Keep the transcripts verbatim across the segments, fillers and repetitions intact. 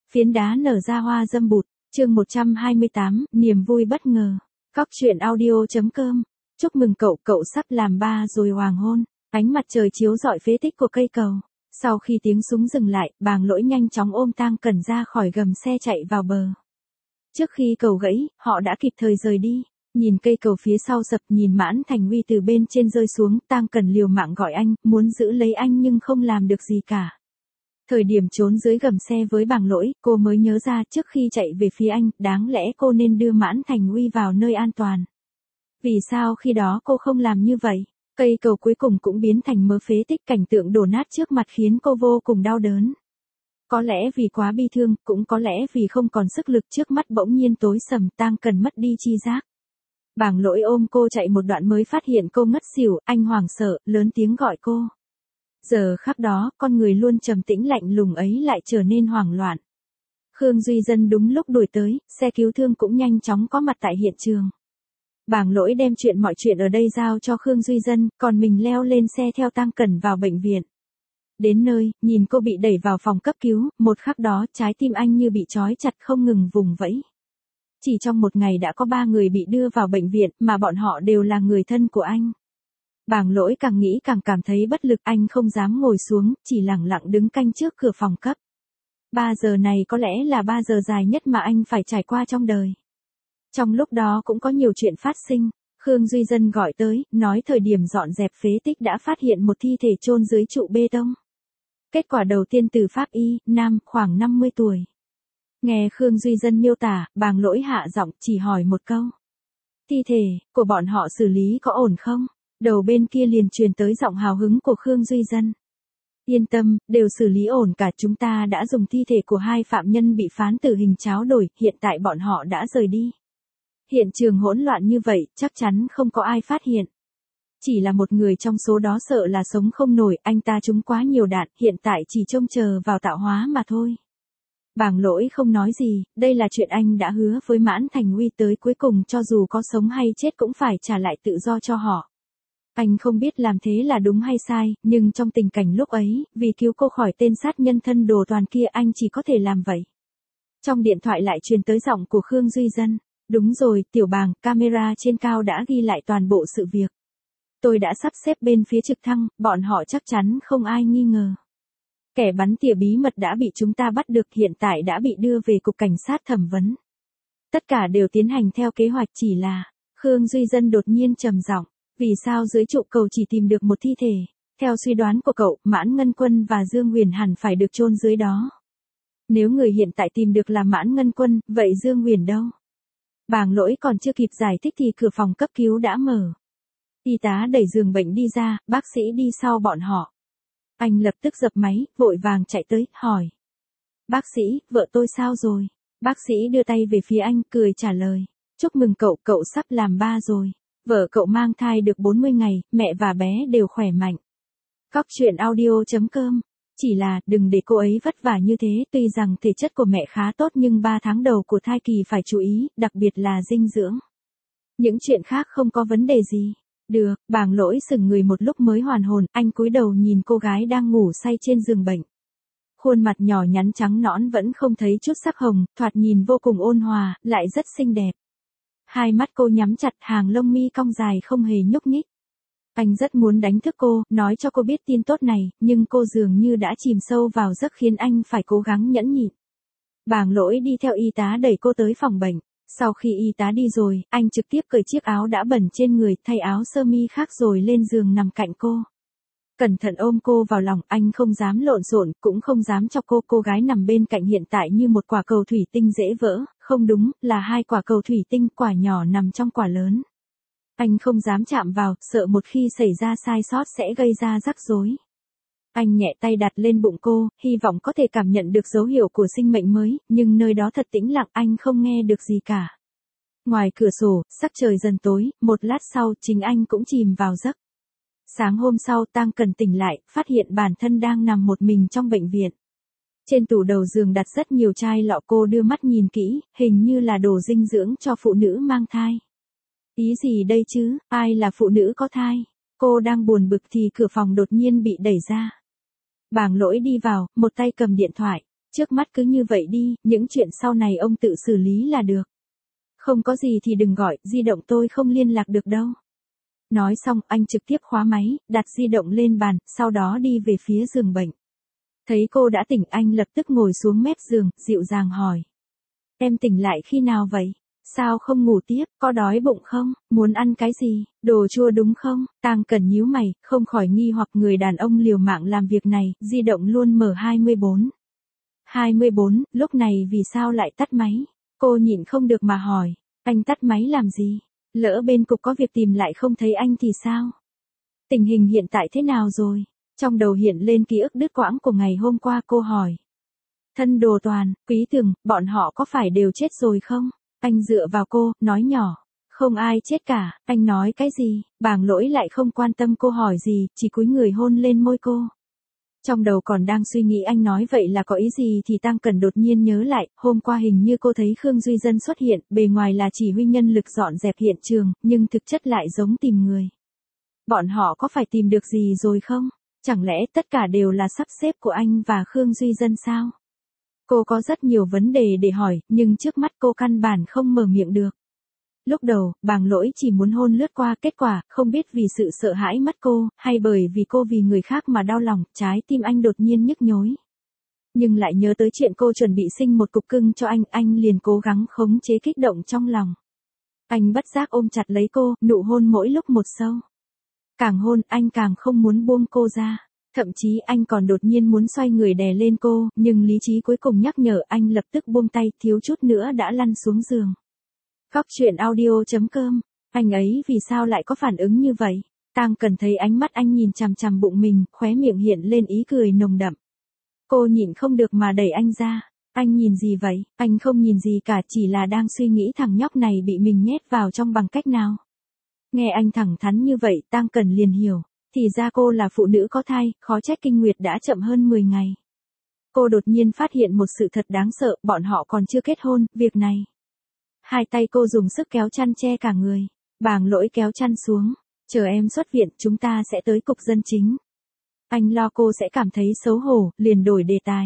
Phiến đá nở ra hoa dâm bụt, chương một trăm hai mươi tám, niềm vui bất ngờ. Cóc truyện audio chấm com. Chúc mừng cậu, cậu sắp làm ba rồi hoàng hôn. Ánh mặt trời chiếu rọi phế tích của cây cầu. Sau khi tiếng súng dừng lại, Bàng Lỗi nhanh chóng ôm Tang Cẩn ra khỏi gầm xe chạy vào bờ. Trước khi cầu gãy, họ đã kịp thời rời đi. Nhìn cây cầu phía sau sập, nhìn Mãn Thành Uy từ bên trên rơi xuống, Tang Cẩn liều mạng gọi anh, muốn giữ lấy anh nhưng không làm được gì cả. Thời điểm trốn dưới gầm xe với Bàng Lỗi, cô mới nhớ ra trước khi chạy về phía anh, đáng lẽ cô nên đưa Mãn Thành Uy vào nơi an toàn. Vì sao khi đó cô không làm như vậy? Cây cầu cuối cùng cũng biến thành mớ phế tích, cảnh tượng đổ nát trước mặt khiến cô vô cùng đau đớn. Có lẽ vì quá bi thương, cũng có lẽ vì không còn sức lực, trước mắt bỗng nhiên tối sầm, Tang Cẩn mất đi chi giác. Bàng Lỗi ôm cô chạy một đoạn mới phát hiện cô ngất xỉu, anh hoảng sợ, lớn tiếng gọi cô. Giờ khắc đó, con người luôn trầm tĩnh lạnh lùng ấy lại trở nên hoảng loạn. Khương Duy Dân đúng lúc đuổi tới, xe cứu thương cũng nhanh chóng có mặt tại hiện trường. Bàng Lỗi đem chuyện mọi chuyện ở đây giao cho Khương Duy Dân, còn mình leo lên xe theo Tang Cẩn vào bệnh viện. Đến nơi, nhìn cô bị đẩy vào phòng cấp cứu, một khắc đó trái tim anh như bị trói chặt không ngừng vùng vẫy. Chỉ trong một ngày đã có ba người bị đưa vào bệnh viện, mà bọn họ đều là người thân của anh. Bàng Lỗi càng nghĩ càng cảm thấy bất lực, anh không dám ngồi xuống, chỉ lẳng lặng đứng canh trước cửa phòng cấp. Ba giờ này có lẽ là ba giờ dài nhất mà anh phải trải qua trong đời. Trong lúc đó cũng có nhiều chuyện phát sinh. Khương Duy Dân gọi tới, nói thời điểm dọn dẹp phế tích đã phát hiện một thi thể chôn dưới trụ bê tông. Kết quả đầu tiên từ pháp y, nam, khoảng năm mươi tuổi. Nghe Khương Duy Dân miêu tả, Bàng Lỗi hạ giọng, chỉ hỏi một câu. Thi thể của bọn họ xử lý có ổn không? Đầu bên kia liền truyền tới giọng hào hứng của Khương Duy Dân. Yên tâm, đều xử lý ổn cả, chúng ta đã dùng thi thể của hai phạm nhân bị phán tử hình tráo đổi, hiện tại bọn họ đã rời đi. Hiện trường hỗn loạn như vậy, chắc chắn không có ai phát hiện. Chỉ là một người trong số đó sợ là sống không nổi, anh ta trúng quá nhiều đạn, hiện tại chỉ trông chờ vào tạo hóa mà thôi. Bàng Lỗi không nói gì, đây là chuyện anh đã hứa với Mãn Thành Uy, tới cuối cùng cho dù có sống hay chết cũng phải trả lại tự do cho họ. Anh không biết làm thế là đúng hay sai, nhưng trong tình cảnh lúc ấy, vì cứu cô khỏi tên sát nhân thân đồ toàn kia, anh chỉ có thể làm vậy. Trong điện thoại lại truyền tới giọng của Khương Duy Dân. Đúng rồi, Tiểu Bàng, camera trên cao đã ghi lại toàn bộ sự việc. Tôi đã sắp xếp bên phía trực thăng, bọn họ chắc chắn không ai nghi ngờ. Kẻ bắn tỉa bí mật đã bị chúng ta bắt được, hiện tại đã bị đưa về cục cảnh sát thẩm vấn. Tất cả đều tiến hành theo kế hoạch, chỉ là... Khương Duy Dân đột nhiên trầm giọng. Vì sao dưới trụ cầu chỉ tìm được một thi thể? Theo suy đoán của cậu, Mãn Ngân Quân và Dương Huyền hẳn phải được chôn dưới đó. Nếu người hiện tại tìm được là Mãn Ngân Quân, vậy Dương Huyền đâu? Bàng Lỗi còn chưa kịp giải thích thì cửa phòng cấp cứu đã mở. Y tá đẩy giường bệnh đi ra, bác sĩ đi sau bọn họ. Anh lập tức dập máy, vội vàng chạy tới, hỏi. Bác sĩ, vợ tôi sao rồi? Bác sĩ đưa tay về phía anh, cười trả lời. Chúc mừng cậu, cậu sắp làm ba rồi. Vợ cậu mang thai được bốn mươi ngày, mẹ và bé đều khỏe mạnh. Cóc truyện audio chấm com. Chỉ là, đừng để cô ấy vất vả như thế, tuy rằng thể chất của mẹ khá tốt nhưng ba tháng đầu của thai kỳ phải chú ý, đặc biệt là dinh dưỡng. Những chuyện khác không có vấn đề gì. Được, Bàng Lỗi sững người một lúc mới hoàn hồn, anh cúi đầu nhìn cô gái đang ngủ say trên giường bệnh. Khuôn mặt nhỏ nhắn trắng nõn vẫn không thấy chút sắc hồng, thoạt nhìn vô cùng ôn hòa, lại rất xinh đẹp. Hai mắt cô nhắm chặt, hàng lông mi cong dài không hề nhúc nhích. Anh rất muốn đánh thức cô, nói cho cô biết tin tốt này, nhưng cô dường như đã chìm sâu vào giấc khiến anh phải cố gắng nhẫn nhịn. Bàng Lỗi đi theo y tá đẩy cô tới phòng bệnh. Sau khi y tá đi rồi, anh trực tiếp cởi chiếc áo đã bẩn trên người, thay áo sơ mi khác rồi lên giường nằm cạnh cô. Cẩn thận ôm cô vào lòng, anh không dám lộn xộn, cũng không dám cho cô. Cô gái nằm bên cạnh hiện tại như một quả cầu thủy tinh dễ vỡ, không đúng, là hai quả cầu thủy tinh, quả nhỏ nằm trong quả lớn. Anh không dám chạm vào, sợ một khi xảy ra sai sót sẽ gây ra rắc rối. Anh nhẹ tay đặt lên bụng cô, hy vọng có thể cảm nhận được dấu hiệu của sinh mệnh mới, nhưng nơi đó thật tĩnh lặng, anh không nghe được gì cả. Ngoài cửa sổ, sắc trời dần tối, một lát sau, chính anh cũng chìm vào giấc. Sáng hôm sau, Tang Cẩn tỉnh lại, phát hiện bản thân đang nằm một mình trong bệnh viện. Trên tủ đầu giường đặt rất nhiều chai lọ, cô đưa mắt nhìn kỹ, hình như là đồ dinh dưỡng cho phụ nữ mang thai. Ý gì đây chứ, ai là phụ nữ có thai? Cô đang buồn bực thì cửa phòng đột nhiên bị đẩy ra. Bàng Lỗi đi vào, một tay cầm điện thoại. Trước mắt cứ như vậy đi, những chuyện sau này ông tự xử lý là được. Không có gì thì đừng gọi, di động tôi không liên lạc được đâu. Nói xong, anh trực tiếp khóa máy, đặt di động lên bàn, sau đó đi về phía giường bệnh. Thấy cô đã tỉnh, anh lập tức ngồi xuống mép giường, dịu dàng hỏi. Em tỉnh lại khi nào vậy? Sao không ngủ tiếp, có đói bụng không, muốn ăn cái gì, đồ chua đúng không? Tang Cẩn nhíu mày, không khỏi nghi hoặc người đàn ông liều mạng làm việc này, di động luôn mở hai mươi bốn. hai mươi bốn, lúc này vì sao lại tắt máy? Cô nhịn không được mà hỏi, anh tắt máy làm gì? Lỡ bên cục có việc tìm lại không thấy anh thì sao? Tình hình hiện tại thế nào rồi? Trong đầu hiện lên ký ức đứt quãng của ngày hôm qua, cô hỏi. Thân Đồ Toàn, Quý Tường, bọn họ có phải đều chết rồi không? Anh dựa vào cô, nói nhỏ. Không ai chết cả, anh nói cái gì? Bàng Lỗi lại không quan tâm cô hỏi gì, chỉ cúi người hôn lên môi cô. Trong đầu còn đang suy nghĩ anh nói vậy là có ý gì thì Tang Cẩn đột nhiên nhớ lại, hôm qua hình như cô thấy Khương Duy Dân xuất hiện, bề ngoài là chỉ huy nhân lực dọn dẹp hiện trường, nhưng thực chất lại giống tìm người. Bọn họ có phải tìm được gì rồi không? Chẳng lẽ tất cả đều là sắp xếp của anh và Khương Duy Dân sao? Cô có rất nhiều vấn đề để hỏi, nhưng trước mắt cô căn bản không mở miệng được. Lúc đầu, Bàng Lỗi chỉ muốn hôn lướt qua, kết quả, không biết vì sự sợ hãi mất cô, hay bởi vì cô vì người khác mà đau lòng, trái tim anh đột nhiên nhức nhối. Nhưng lại nhớ tới chuyện cô chuẩn bị sinh một cục cưng cho anh, anh liền cố gắng khống chế kích động trong lòng. Anh bất giác ôm chặt lấy cô, nụ hôn mỗi lúc một sâu. Càng hôn, anh càng không muốn buông cô ra. Thậm chí anh còn đột nhiên muốn xoay người đè lên cô, nhưng lý trí cuối cùng nhắc nhở anh lập tức buông tay, thiếu chút nữa đã lăn xuống giường. Góc truyện audio chấm com, anh ấy vì sao lại có phản ứng như vậy? Tang Cẩn thấy ánh mắt anh nhìn chằm chằm bụng mình, khóe miệng hiện lên ý cười nồng đậm. Cô nhịn không được mà đẩy anh ra. Anh nhìn gì vậy? Anh không nhìn gì cả, chỉ là đang suy nghĩ thằng nhóc này bị mình nhét vào trong bằng cách nào. Nghe anh thẳng thắn như vậy, Tang Cẩn liền hiểu. Thì ra cô là phụ nữ có thai, khó trách kinh nguyệt đã chậm hơn mười ngày. Cô đột nhiên phát hiện một sự thật đáng sợ, bọn họ còn chưa kết hôn, việc này. Hai tay cô dùng sức kéo chăn che cả người. Bàng Lỗi kéo chăn xuống. Chờ em xuất viện, chúng ta sẽ tới cục dân chính. Anh lo cô sẽ cảm thấy xấu hổ, liền đổi đề tài.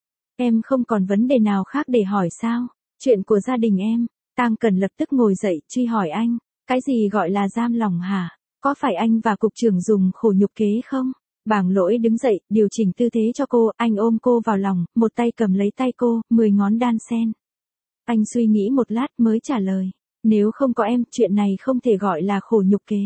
Em không còn vấn đề nào khác để hỏi sao? Chuyện của gia đình em. Tang Cẩn lập tức ngồi dậy, truy hỏi anh. Cái gì gọi là giam lòng hả? Có phải anh và cục trưởng dùng khổ nhục kế không? Bàng Lỗi đứng dậy, điều chỉnh tư thế cho cô, anh ôm cô vào lòng, một tay cầm lấy tay cô, mười ngón đan sen. Anh suy nghĩ một lát mới trả lời. Nếu không có em, chuyện này không thể gọi là khổ nhục kế.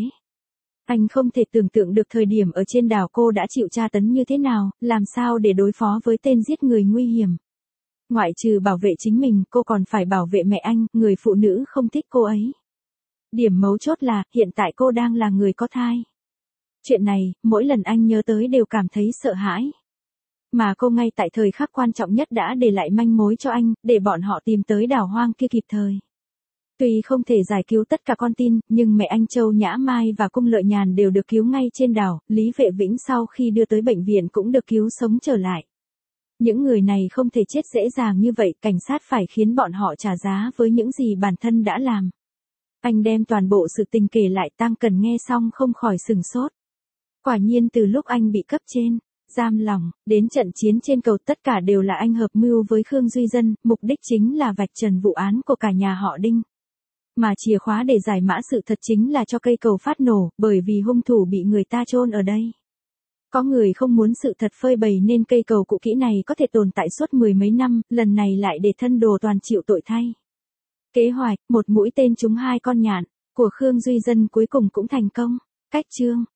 Anh không thể tưởng tượng được thời điểm ở trên đảo cô đã chịu tra tấn như thế nào, làm sao để đối phó với tên giết người nguy hiểm. Ngoại trừ bảo vệ chính mình, cô còn phải bảo vệ mẹ anh, người phụ nữ không thích cô ấy. Điểm mấu chốt là, hiện tại cô đang là người có thai. Chuyện này, mỗi lần anh nhớ tới đều cảm thấy sợ hãi. Mà cô ngay tại thời khắc quan trọng nhất đã để lại manh mối cho anh, để bọn họ tìm tới đảo hoang kia kịp thời. Tuy không thể giải cứu tất cả con tin, nhưng mẹ anh Châu Nhã Mai và Cung Lợi Nhàn đều được cứu ngay trên đảo, Lý Vệ Vĩnh sau khi đưa tới bệnh viện cũng được cứu sống trở lại. Những người này không thể chết dễ dàng như vậy, cảnh sát phải khiến bọn họ trả giá với những gì bản thân đã làm. Anh đem toàn bộ sự tình kể lại, Tang Cẩn nghe xong không khỏi sừng sốt. Quả nhiên từ lúc anh bị cấp trên giam lòng, đến trận chiến trên cầu tất cả đều là anh hợp mưu với Khương Duy Dân, mục đích chính là vạch trần vụ án của cả nhà họ Đinh. Mà chìa khóa để giải mã sự thật chính là cho cây cầu phát nổ, bởi vì hung thủ bị người ta chôn ở đây. Có người không muốn sự thật phơi bày nên cây cầu cũ kỹ này có thể tồn tại suốt mười mấy năm, lần này lại để thân Đồ Toàn chịu tội thay. Kế hoạch, một mũi tên trúng hai con nhạn, của Khương Duy Dân cuối cùng cũng thành công. Cách chương